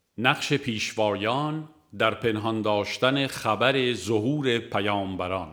نقش پیشوایان در پنهان داشتن خبر ظهور پیامبران.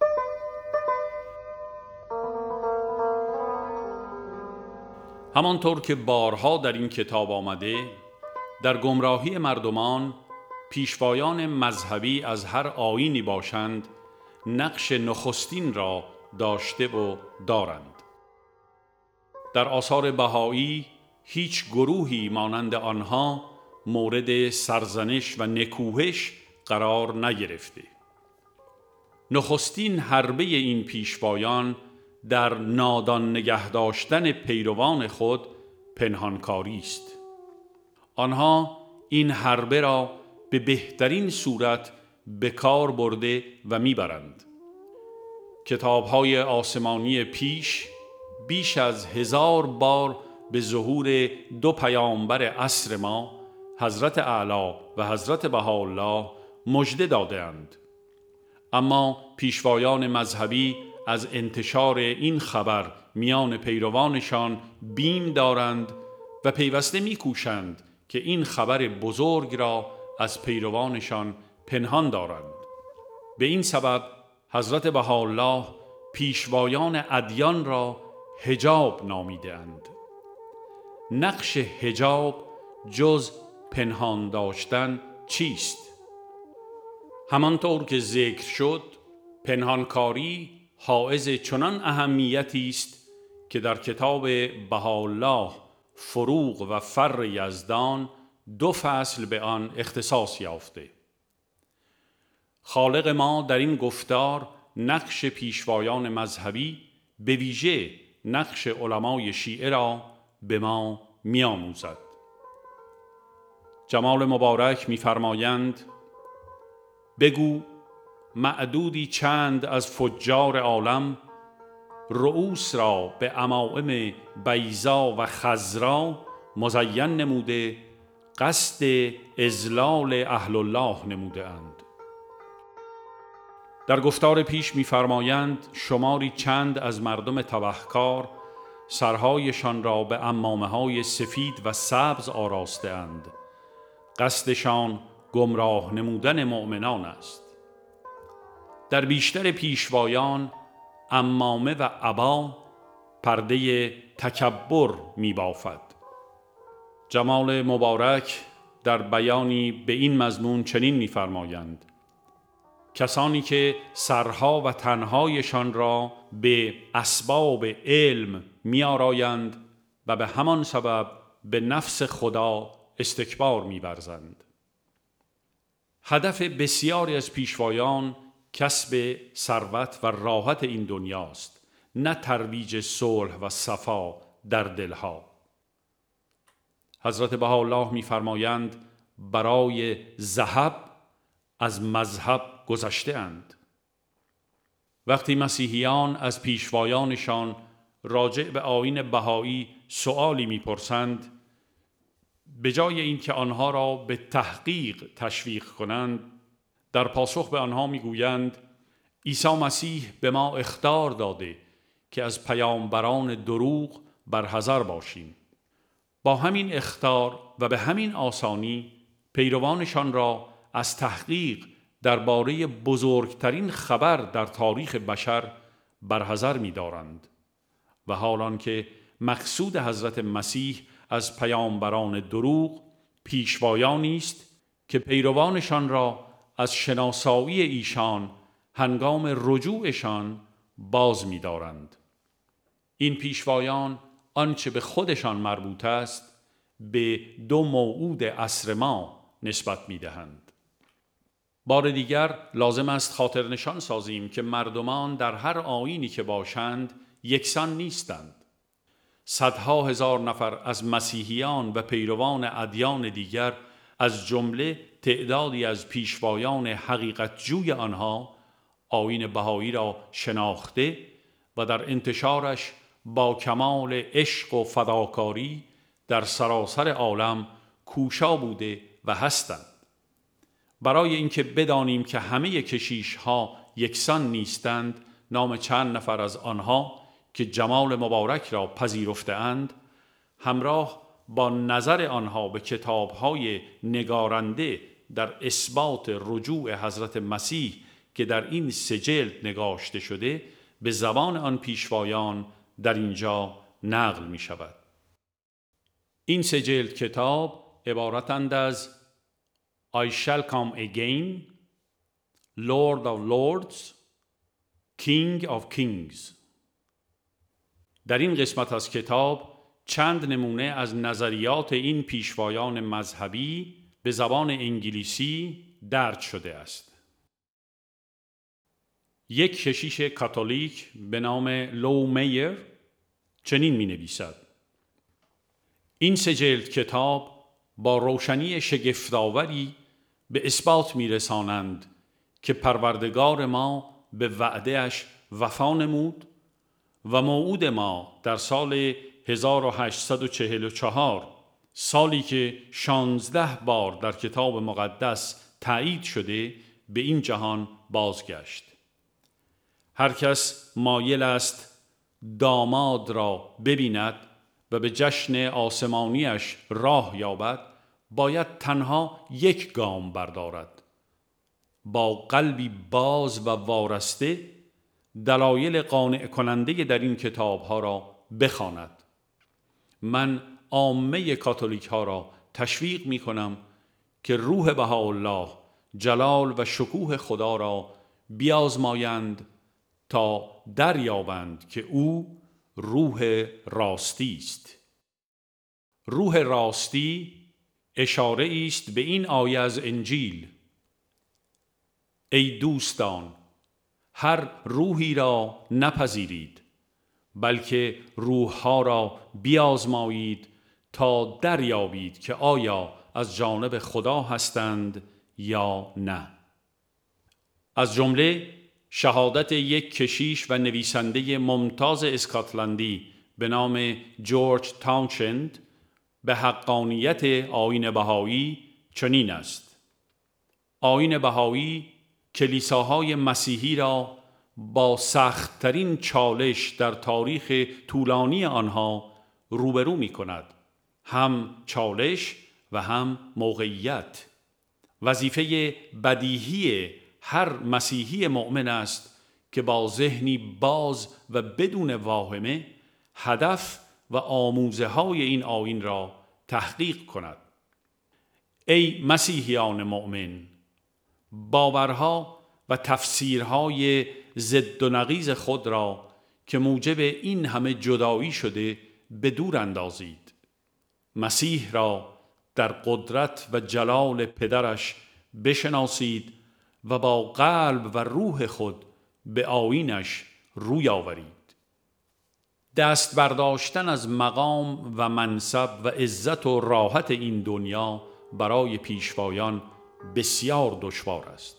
همانطور که بارها در این کتاب آمده، در گمراهی مردمان پیشوایان مذهبی از هر آیینی باشند نقش نخستین را داشته و دارند. در آثار بهایی هیچ گروهی مانند آنها مورد سرزنش و نکوهش قرار نگرفته. نخستین حربه این پیشوایان در نادان نگه داشتن پیروان خود پنهانکاری است. آنها این حربه را به بهترین صورت به کار برده و میبرند. کتاب‌های آسمانی بیش از 1000 بار به ظهور 2 پیامبر عصر ما، حضرت اعلی و حضرت بهاءالله مژده داده‌اند. اما پیشوایان مذهبی از انتشار این خبر میان پیروانشان بیم دارند و پیوسته می‌کوشند که این خبر بزرگ را از پیروانشان پنهان دارند. به این سبب حضرت بهاءالله پیشوایان ادیان را حجاب نامیده‌اند. نقش حجاب جز پنهان داشتن چیست؟ همانطور که ذکر شد، پنهانکاری حائز چنان اهمیتی است که در کتاب بهاءالله فروغ و فر یزدان 2 فصل به آن اختصاص یافته. خالق ما در این گفتار نقش پیشوایان مذهبی، به ویژه نقش علمای شیعه را به ما می‌آموزد. جمال مبارک می‌فرمایند: بگو معدودی چند از فجار عالم، رؤوس را به عمائم بیضا و خضرا مزین نموده، قصد اذلال اهل الله نموده اند. در گفتار پیش می‌فرمایند شماری چند از مردم تبهکار سرهایشان را به عمامه‌های سفید و سبز آراسته اند. قصدشان گمراه نمودن مؤمنان است. در بیشتر پیشوایان عمامه و عبا پرده تکبر می‌بافد. جمال مبارک در بیانی به این مضمون چنین می‌فرمایند: کسانی که سرها و تنهایشان را به اسباب علم می‌آرایند و به همان سبب به نفس خدا استکبار می‌ورزند. هدف بسیاری از پیشوایان کسب ثروت و راحت این دنیاست، نه ترویج صلح و صفا در دلها. حضرت بهاءالله می‌فرمایند برای ذهب از مذهب گذشته اند. وقتی مسیحیان از پیشوایانشان راجع به آیین بهایی سؤالی می‌پرسند، به جای اینکه آنها را به تحقیق تشویق کنند، در پاسخ به آنها میگویند عیسی مسیح به ما اخطار داده که از پیامبران دروغ برحذر باشیم. با همین اخطار و به همین آسانی پیروانشان را از تحقیق درباره بزرگترین خبر در تاریخ بشر برحذر می‌دارند و حالان که مقصود حضرت مسیح از پیامبران دروغ پیشوایانی است که پیروانشان را از شناسایی ایشان هنگام رجوعشان باز می‌دارند. این پیشوایان آنچه به خودشان مربوط است به 2 موعود عصر ما نسبت می‌دهند. بار دیگر لازم است خاطر نشان سازیم که مردمان در هر آیینی که باشند یکسان نیستند. صدها هزار نفر از مسیحیان و پیروان ادیان دیگر، از جمله تعدادی از پیشوایان حقیقت جوی آنها، آیین بهایی را شناخته و در انتشارش با کمال عشق و فداکاری در سراسر عالم کوشا بوده و هستند. برای اینکه بدانیم که همه کشیش‌ها یکسان نیستند، نام چند نفر از آنها که جمال مبارک را پذیرفته اند همراه با نظر آنها به کتاب‌های نگارنده در اثبات رجوع حضرت مسیح که در این 3 جلد نگاشته شده به زبان آن پیشوایان در اینجا نقل می شود. این 3 جلد کتاب عبارتند از I shall come again, Lord of Lords, King of Kings. در این قسمت از کتاب چند نمونه از نظریات این پیشوایان مذهبی به زبان انگلیسی درج شده است. یک کشیش کاتولیک به نام لو میر چنین می نویسد: این 3 جلد کتاب با روشنی شگفت‌آوری به اثبات می رسانند که پروردگار ما به وعده‌اش وفا نمود و موعود ما در سال 1844، سالی که 16 بار در کتاب مقدس تایید شده، به این جهان بازگشت. هر کس مایل است داماد را ببیند و به جشن آسمانیش راه یابد، باید تنها 1 گام بردارد. با قلبی باز و وارسته دلایل قانع کننده در این کتاب‌ها را بخواند. من عامه کاتولیک ها را تشویق می کنم که روح بهاءالله جلال و شکوه خدا را بیازمایند تا دریابند که او روح راستی است. روح راستی اشاره است به این آیه از انجیل: ای دوستان، هر روحی را نپذیرید، بلکه روح‌ها را بیازمایید تا دریابید که آیا از جانب خدا هستند یا نه. از جمله شهادت یک کشیش و نویسنده ممتاز اسکاتلندی به نام جورج تاونشند به حقانیت آیین بهایی چنین است: آیین بهایی کلیساهای مسیحی را با سخت‌ترین چالش در تاریخ طولانی آنها روبرو می کند، هم چالش و هم موقعیت. وظیفه بدیهی هر مسیحی مؤمن است که با ذهنی باز و بدون واهمه هدف و آموزه های این آیین را تحقیق کند. ای مسیحیان مؤمن، باورها و تفسیرهای ضد و نقیض خود را که موجب این همه جدایی شده به دور اندازید. مسیح را در قدرت و جلال پدرش بشناسید و با قلب و روح خود به آیینش روی آورید. دست برداشتن از مقام و منصب و عزت و راحت این دنیا برای پیشوایان بسیار دشوار است.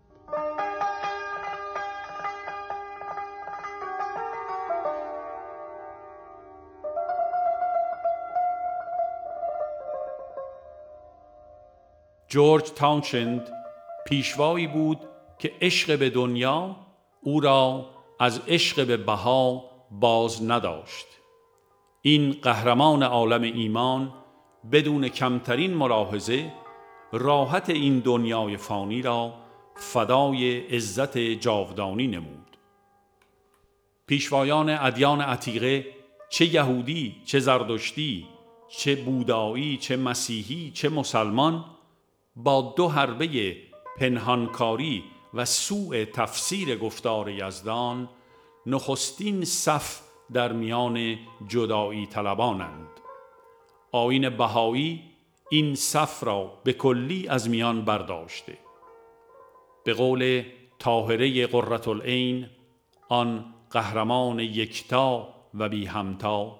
جورج تاونشند پیشوایی بود که عشق به دنیا او را از عشق به بها باز نداشت. این قهرمان عالم ایمان بدون کمترین ملاحظه راحت این دنیای فانی را فدای عزت جاودانی نمود. پیشوایان ادیان عتیقه، چه یهودی، چه زرتشتی، چه بودایی، چه مسیحی، چه مسلمان، با 2 حربه پنهانکاری و سوء تفسیر گفتار یزدان نخستین صف در میان جدایی طلبانند. آیین بهایی این صف را به کلی از میان برداشته. به قول طاهره قرةالعین، آن قهرمان یکتا و بی همتا: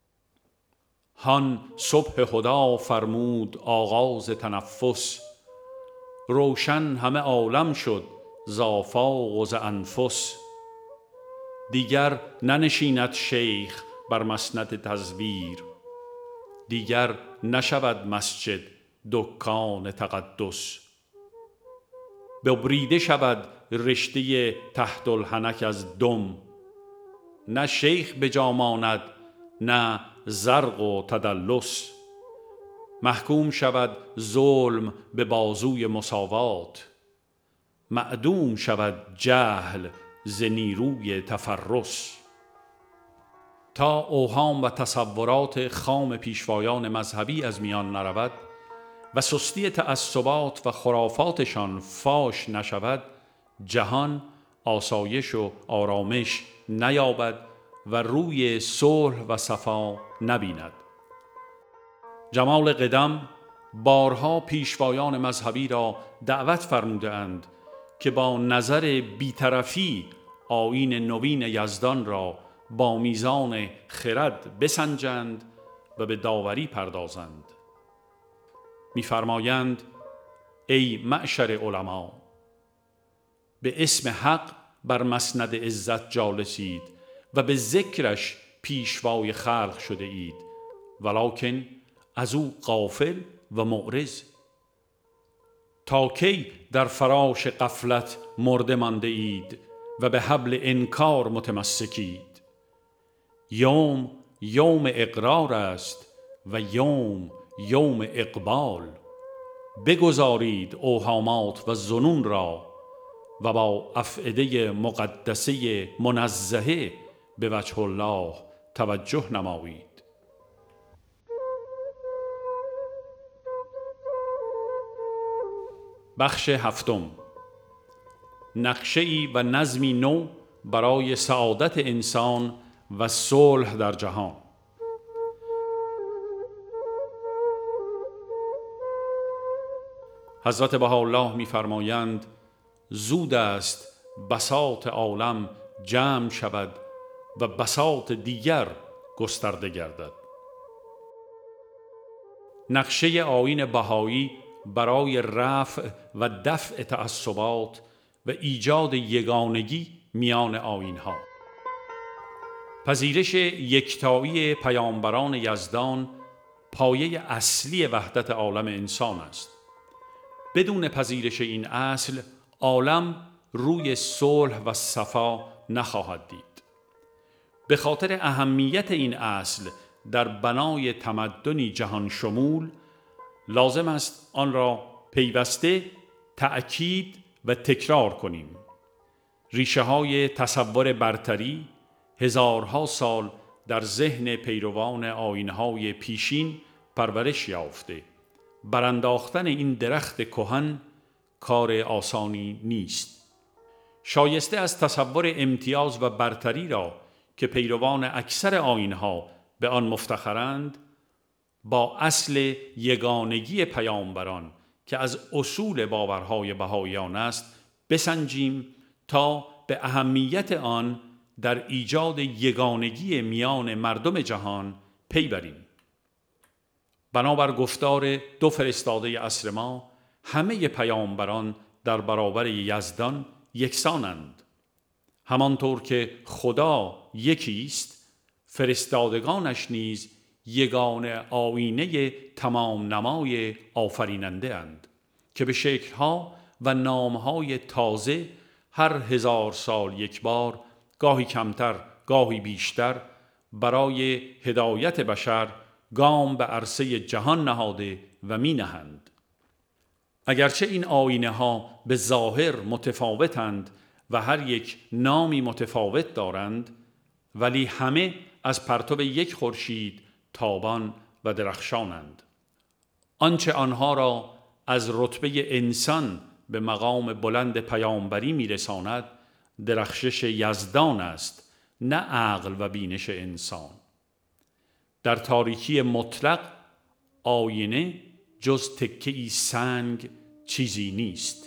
هان صبح خدا فرمود آغاز تنفس، روشن همه عالم شد ز آفاق و ز انفس. دیگر ننشیند شیخ بر مسند تزویر، دیگر نشود مسجد دکان تقدس. ببریده شود رشته تحت الحنک از دم، نه شیخ به جا ماند نه زرق و تدلس. محکوم شود ظلم به بازوی مساوات، معدوم شود جهل ز نیروی تفرس. تا اوهام و تصورات خام پیشوایان مذهبی از میان نرود و سستی تعصبات و خرافاتشان فاش نشود، جهان آسایش و آرامش نیابد و روی صلح و صفا نبیند. جمال قدم بارها پیشوایان مذهبی را دعوت فرموده اند که با نظر بیطرفی آیین نوین یزدان را با میزان خرد بسنجند و به داوری پردازند. می‌فرمایند ای معشر علما، به اسم حق بر مسند عزت جالسید و به ذکرش پیشوای خلق شده اید، ولکن از او غافل و معرض. تا کی در فراش غفلت مرده مانده اید و به حبل انکار متمسکید؟ یوم یوم اقرار است و یوم یوم اقبال. بگذارید اوهامات و ظنون را و با افئده مقدسه منزهه به وجه الله توجه نمایید. بخش هفتم، نقشه‌ای و نظمی نو برای سعادت انسان و صلح در جهان. حضرت بهاءالله می‌فرمایند زود است بساط عالم جمع شود و بساط دیگر گسترده گردد. نقشه آیین بهایی برای رفع و دفع تعصبات و ایجاد یگانگی میان آیین‌ها. پذیرش یکتایی پیامبران یزدان پایه اصلی وحدت عالم انسان است. بدون پذیرش این اصل، عالم روی صلح و صفا نخواهد دید. به خاطر اهمیت این اصل در بنای تمدنی جهان شمول، لازم است آن را پیوسته تأکید و تکرار کنیم. ریشه های تصور برتری هزارها سال در ذهن پیروان آیین‌های پیشین پرورش یافته. برانداختن این درخت کهن کار آسانی نیست. شایسته از تصور امتیاز و برتری را که پیروان اکثر آیین‌ها به آن مفتخرند، با اصل یگانگی پیامبران که از اصول باورهای بهائیان است بسنجیم تا به اهمیت آن در ایجاد یگانگی میان مردم جهان پی بریم. بنابر گفتار دو فرستاده عصر ما، همه پیامبران در برابر یزدان یکسانند. همانطور که خدا یکی است، فرستادگانش نیز یگانه آیینه تمام نمای آفریننده اند که به شکلها و نامهای تازه هر 1000 سال یک بار، گاهی کمتر گاهی بیشتر، برای هدایت بشر گام به عرصه جهان نهاده و می نهند. اگرچه این آیینه ها به ظاهر متفاوتند و هر یک نامی متفاوت دارند، ولی همه از پرتو یک خورشید تابان و درخشانند. آنچه آنها را از رتبه انسان به مقام بلند پیامبری میرساند درخشش یزدان است، نه عقل و بینش انسان. در تاریکی مطلق آینه جز تکه‌ای سنگ چیزی نیست.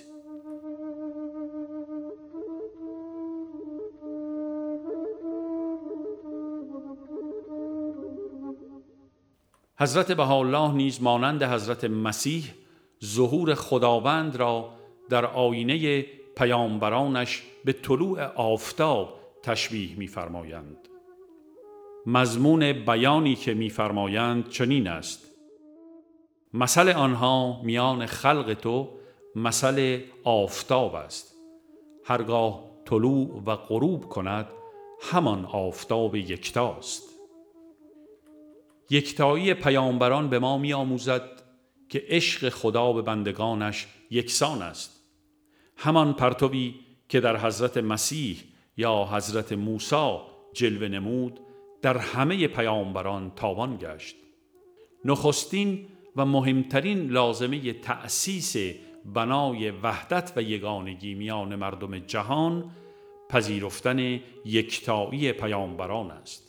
حضرت بهاءالله نیز مانند حضرت مسیح ظهور خداوند را در آینه پیامبرانش به طلوع آفتاب تشبیه می‌فرمایند. مضمون بیانی که می‌فرمایند چنین است: مثل آنها میان خلق تو مثل آفتاب است، هرگاه طلوع و غروب کند همان آفتاب یکتاست. یکتایی پیامبران به ما می‌آموزد که عشق خدا به بندگانش یکسان است. همان پرتوی که در حضرت مسیح یا حضرت موسی جلوه نمود در همه پیامبران تابان گشت. نخستین و مهمترین لازمه تأسیس بنای وحدت و یگانگی میان مردم جهان پذیرفتن یکتایی پیامبران است.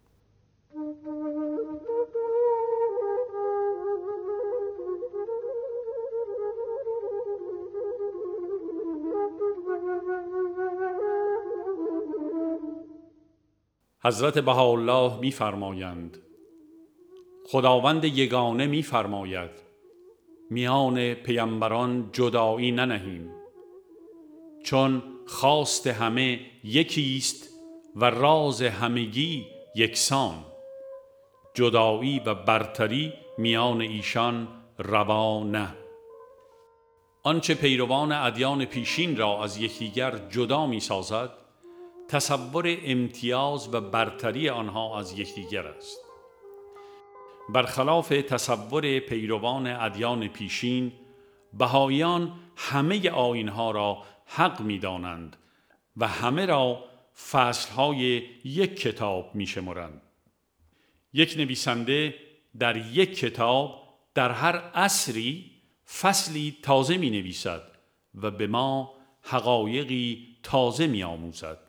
حضرت بهاءالله می فرمایند خداوند یگانه می فرماید میان پیامبران جدایی ننهیم، چون خواست همه یکیست و راز همگی یکسان. جدایی و برتری میان ایشان روا نه. آنچه پیروان ادیان پیشین را از یکدیگر جدا می سازد تصور امتیاز و برتری آنها از یکدیگر است. برخلاف تصور پیروان ادیان پیشین، بهائیان همه آیین‌ها را حق می‌دانند و همه را فصل‌های یک کتاب می‌شمرند. یک نویسنده در یک کتاب در هر عصری فصلی تازه می‌نویسد و به ما حقایقی تازه می‌آموزد.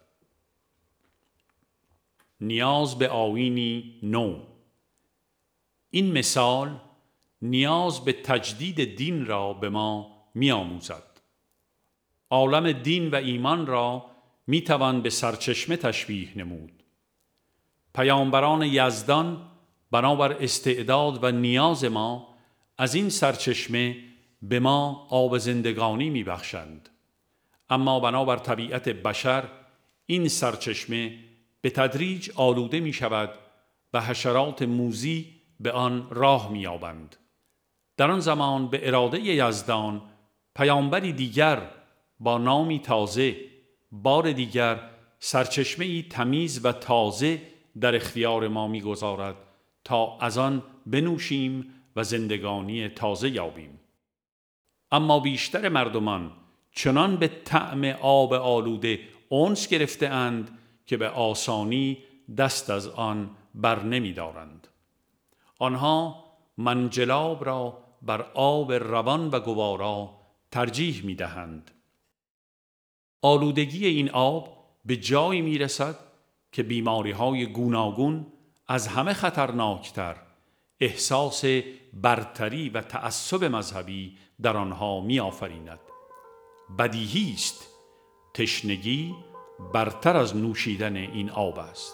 نیاز به آیینی نو. این مثال نیاز به تجدید دین را به ما می‌آموزد. عالم دین و ایمان را می‌توان به سرچشمه تشبیه نمود. پیامبران یزدان بنابر استعداد و نیاز ما از این سرچشمه به ما آب زندگانی می‌بخشند، اما بنابر طبیعت بشر این سرچشمه به تدریج آلوده می‌شود و حشرات موذی به آن راه می‌یابند. در آن زمان به اراده یزدان پیامبری دیگر با نامی تازه بار دیگر سرچشمه‌ای تمیز و تازه در اختیار ما می‌گذارد تا از آن بنوشیم و زندگانی تازه یابیم. اما بیشتر مردمان چنان به طعم آب آلوده انس گرفته‌اند که به آسانی دست از آن بر نمی‌دارند. آنها منجلاب را بر آب روان و گوارا ترجیح می‌دهند. آلودگی این آب به جایی می‌رسد که بیماری‌های گوناگون از همه خطرناکتر احساس برتری و تعصب مذهبی در آنها می‌آفریند. بدیهی است تشنگی برتر از نوشیدن این آب است.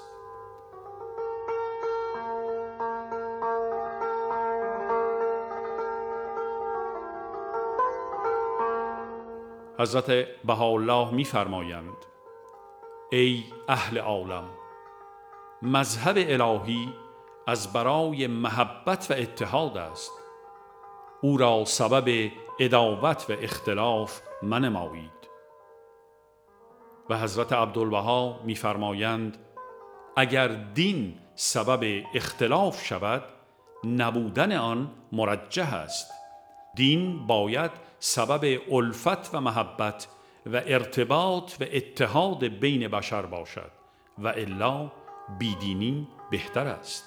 حضرت بهاءالله می‌فرمایند ای اهل عالم، مذهب الهی از برای محبت و اتحاد است. او را سبب عداوت و اختلاف منمایید. و حضرت عبدالبها می‌فرمایند اگر دین سبب اختلاف شود نبودن آن مرجح است. دین باید سبب الفت و محبت و ارتباط و اتحاد بین بشر باشد و الا بیدینی بهتر است.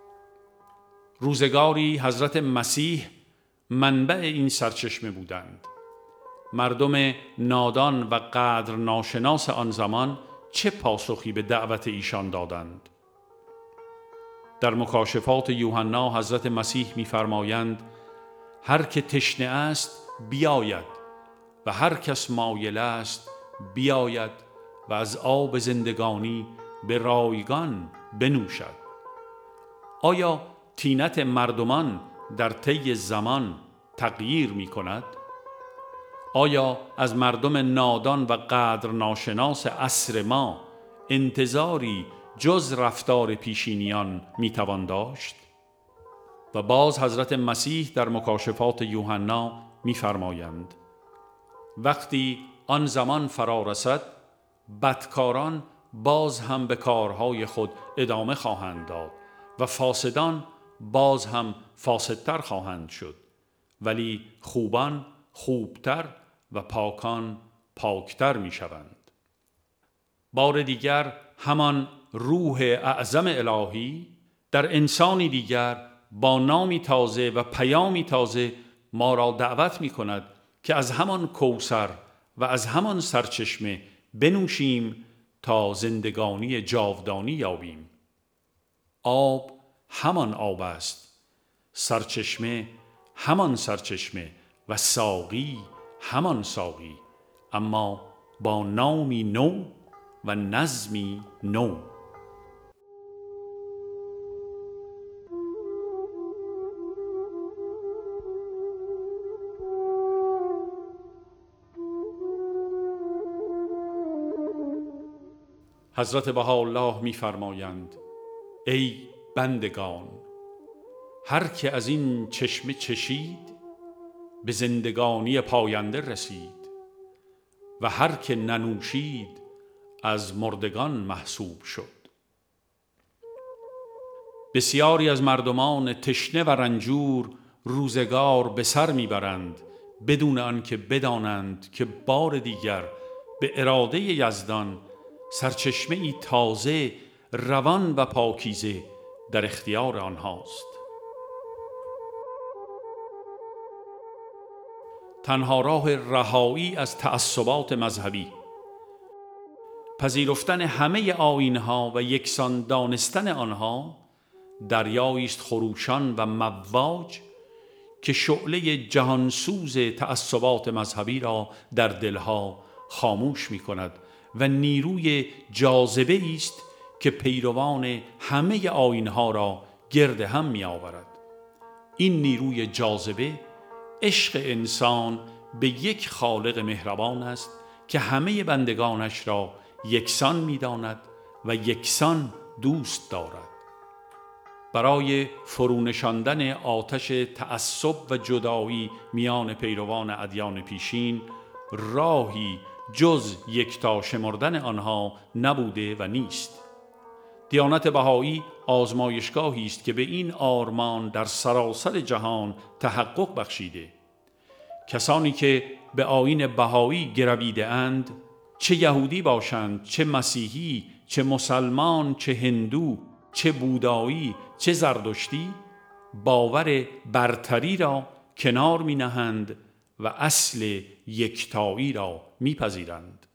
روزگاری حضرت مسیح منبع این سرچشمه بودند. مردم نادان و قدر ناشناس آن زمان چه پاسخی به دعوت ایشان دادند؟ در مکاشفات یوحنا حضرت مسیح می‌فرمایند هر که تشنه است بیاید و هر کس مایل است بیاید و از آب زندگانی به رایگان بنوشد. آیا طینت مردمان در طی زمان تغییر می‌کند؟ آیا از مردم نادان و قدر ناشناس عصر ما انتظاری جز رفتار پیشینیان میتوان داشت؟ و باز حضرت مسیح در مکاشفات یوحنا میفرمایند وقتی آن زمان فرا رسد بدکاران باز هم به کارهای خود ادامه خواهند داد و فاسدان باز هم فاسدتر خواهند شد ولی خوبان خوبتر و پاکان پاکتر می شوند. بار دیگر همان روح اعظم الهی در انسانی دیگر با نامی تازه و پیامی تازه ما را دعوت می کند که از همان کوثر و از همان سرچشمه بنوشیم تا زندگانی جاودانی یابیم. آب همان آب است، سرچشمه همان سرچشمه و ساقی همان ساقی، اما با نامی نو و نظمی نو. حضرت بهاءالله می فرمایند: ای بندگان، هر که از این چشمه چشید به زندگانی پاینده رسید و هر که ننوشید از مردگان محسوب شد. بسیاری از مردمان تشنه و رنجور روزگار به سر میبرند بدون آنکه بدانند که بار دیگر به اراده یزدان سرچشمه ای تازه، روان و پاکیزه در اختیار آنهاست. تنها راه رهایی از تعصبات مذهبی، پذیرفتن همه آیین‌ها و یکسان دانستن آنها، دریایی است خروشان و مواج که شعله جهانسوز تعصبات مذهبی را در دلها خاموش می کند و نیروی جاذبه است که پیروان همه آیین‌ها را گرد هم می آورد. این نیروی جاذبه عشق انسان به یک خالق مهربان است که همه بندگانش را یکسان می داند و یکسان دوست دارد. برای فرونشاندن آتش تعصب و جدایی میان پیروان ادیان پیشین راهی جز یکتا شمردن آنها نبوده و نیست. دیانت بهایی آزمایشگاهی است که به این آرمان در سراسر جهان تحقق بخشیده. کسانی که به آیین بهایی گرویده اند، چه یهودی باشند، چه مسیحی، چه مسلمان، چه هندو، چه بودایی، چه زردشتی، باور برتری را کنار می نهند و اصل یکتایی را می پذیرند.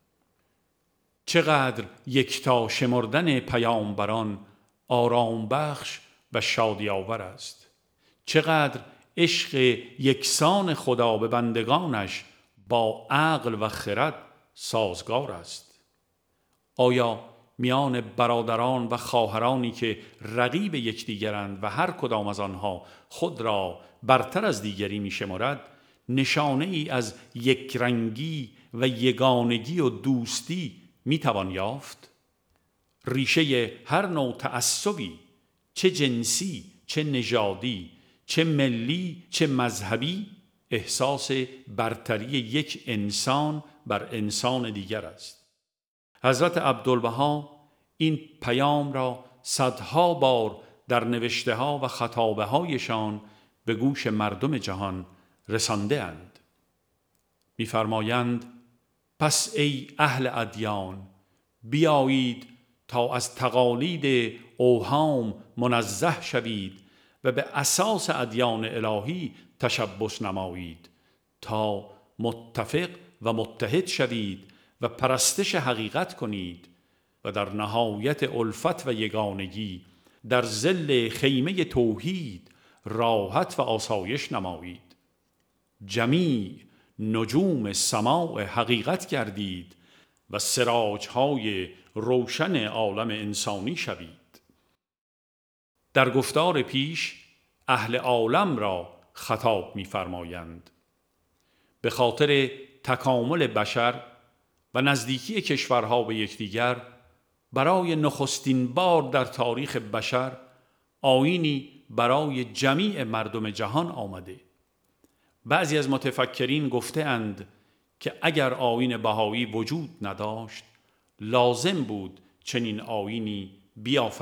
چقدر یکتا شمردن پیامبران آرام بخش و شادی آور است. چقدر عشق یکسان خدا به بندگانش با عقل و خرد سازگار است. آیا میان برادران و خواهرانی که رقیب یکدیگرند و هر کدام از آنها خود را برتر از دیگری می شمارد، نشانه ای از یکرنگی و یگانگی و دوستی می توان یافت؟ ریشه هر نوع تعصبی، چه جنسی، چه نژادی، چه ملی، چه مذهبی، احساس برتری یک انسان بر انسان دیگر است. حضرت عبدالبها این پیام را صدها بار در نوشته ها و خطابه هایشان به گوش مردم جهان رسانده اند. می‌فرمایند: پس ای اهل ادیان، بیایید تا از تقالید اوهام منزه شوید و به اساس ادیان الهی تشبث نمایید تا متفق و متحد شوید و پرستش حقیقت کنید و در نهایت الفت و یگانگی در ظل خیمه توحید راحت و آسایش نمایید. جمیع نجوم سماع حقیقت گردید و سراجهای روشن عالم انسانی شوید. در گفتار پیش اهل عالم را خطاب می‌فرمایند. به خاطر تکامل بشر و نزدیکی کشورها به یکدیگر، برای نخستین بار در تاریخ بشر آیینی برای جمیع مردم جهان آمده. بعضی از متفکرین گفته اند که اگر آیین بهایی وجود نداشت، لازم بود چنین آیینی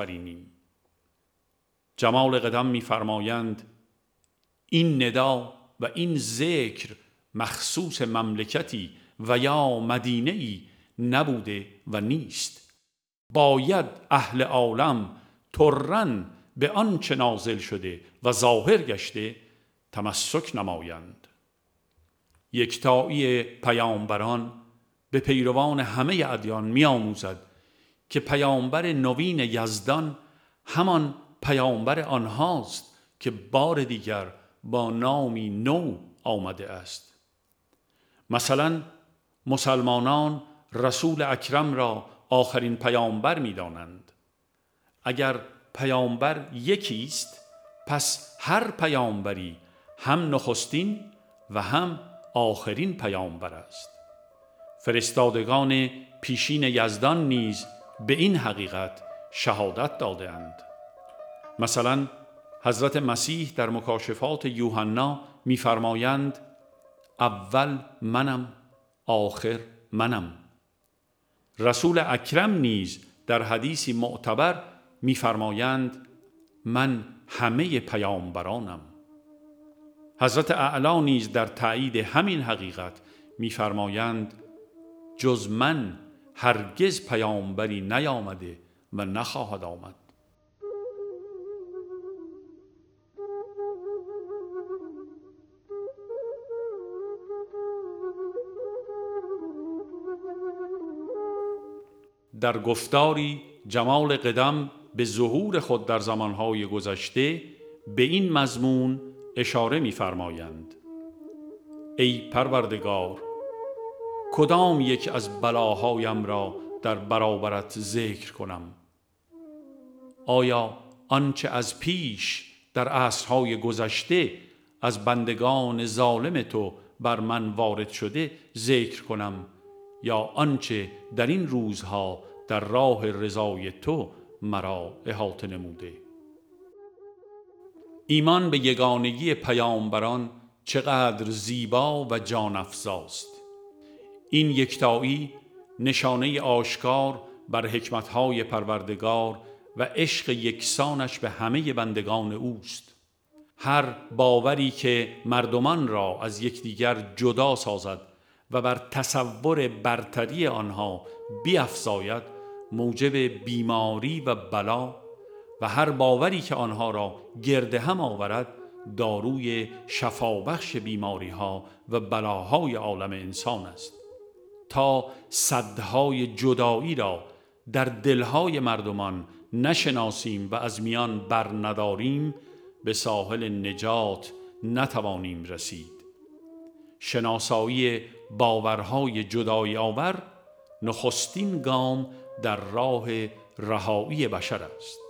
بیافرینیم. جمال قدم می‌فرمایند: این ندا و این ذکر مخصوص مملکتی و یا مدینه‌ای نبوده و نیست. باید اهل عالم طرًا به آنچه نازل شده و ظاهر گشته تمسک نمایند. یکتایی پیامبران به پیروان همه ادیان می آموزد که پیامبر نوین یزدان همان پیامبر آنهاست که بار دیگر با نامی نو آمده است. مثلا مسلمانان رسول اکرم را آخرین پیامبر می دانند. اگر پیامبر یکی است، پس هر پیامبری هم نخستین و هم آخرین پیامبر است. فرستادگان پیشین یزدان نیز به این حقیقت شهادت داده‌اند. مثلا حضرت مسیح در مکاشفات یوحنا می‌فرمایند اول منم، آخر منم. رسول اکرم نیز در حدیثی معتبر می‌فرمایند من همه پیامبرانم. حضرت اعلی نیز در تایید همین حقیقت می‌فرمایند جز من هرگز پیامبری نیامده و نخواهد آمد. در گفتاری جمال قدم به ظهور خود در زمانهای گذشته به این مضمون اشاره می‌فرمایند ای پروردگار، کدام یک از بلاهایم را در برابرت ذکر کنم؟ آیا آنچه از پیش در عصرهای گذشته از بندگان ظالم تو بر من وارد شده ذکر کنم، یا آنچه در این روزها در راه رضای تو مرا احاطه نموده؟ ایمان به یگانگی پیامبران چقدر زیبا و جان افزاست. این یکتایی نشانه آشکار بر حکمتهای پروردگار و عشق یکسانش به همه بندگان اوست. هر باوری که مردمان را از یکدیگر جدا سازد و بر تصور برتری آنها بیفزاید موجب بیماری و بلا، و هر باوری که آنها را گرد هم آورد داروی شفابخش بیماری ها و بلاهای عالم انسان است. تا سدهای جدایی را در دلهای مردمان نشناسیم و از میان بر نداریم، به ساحل نجات نتوانیم رسید. شناسایی باورهای جدایی آور نخستین گام در راه رهایی بشر است.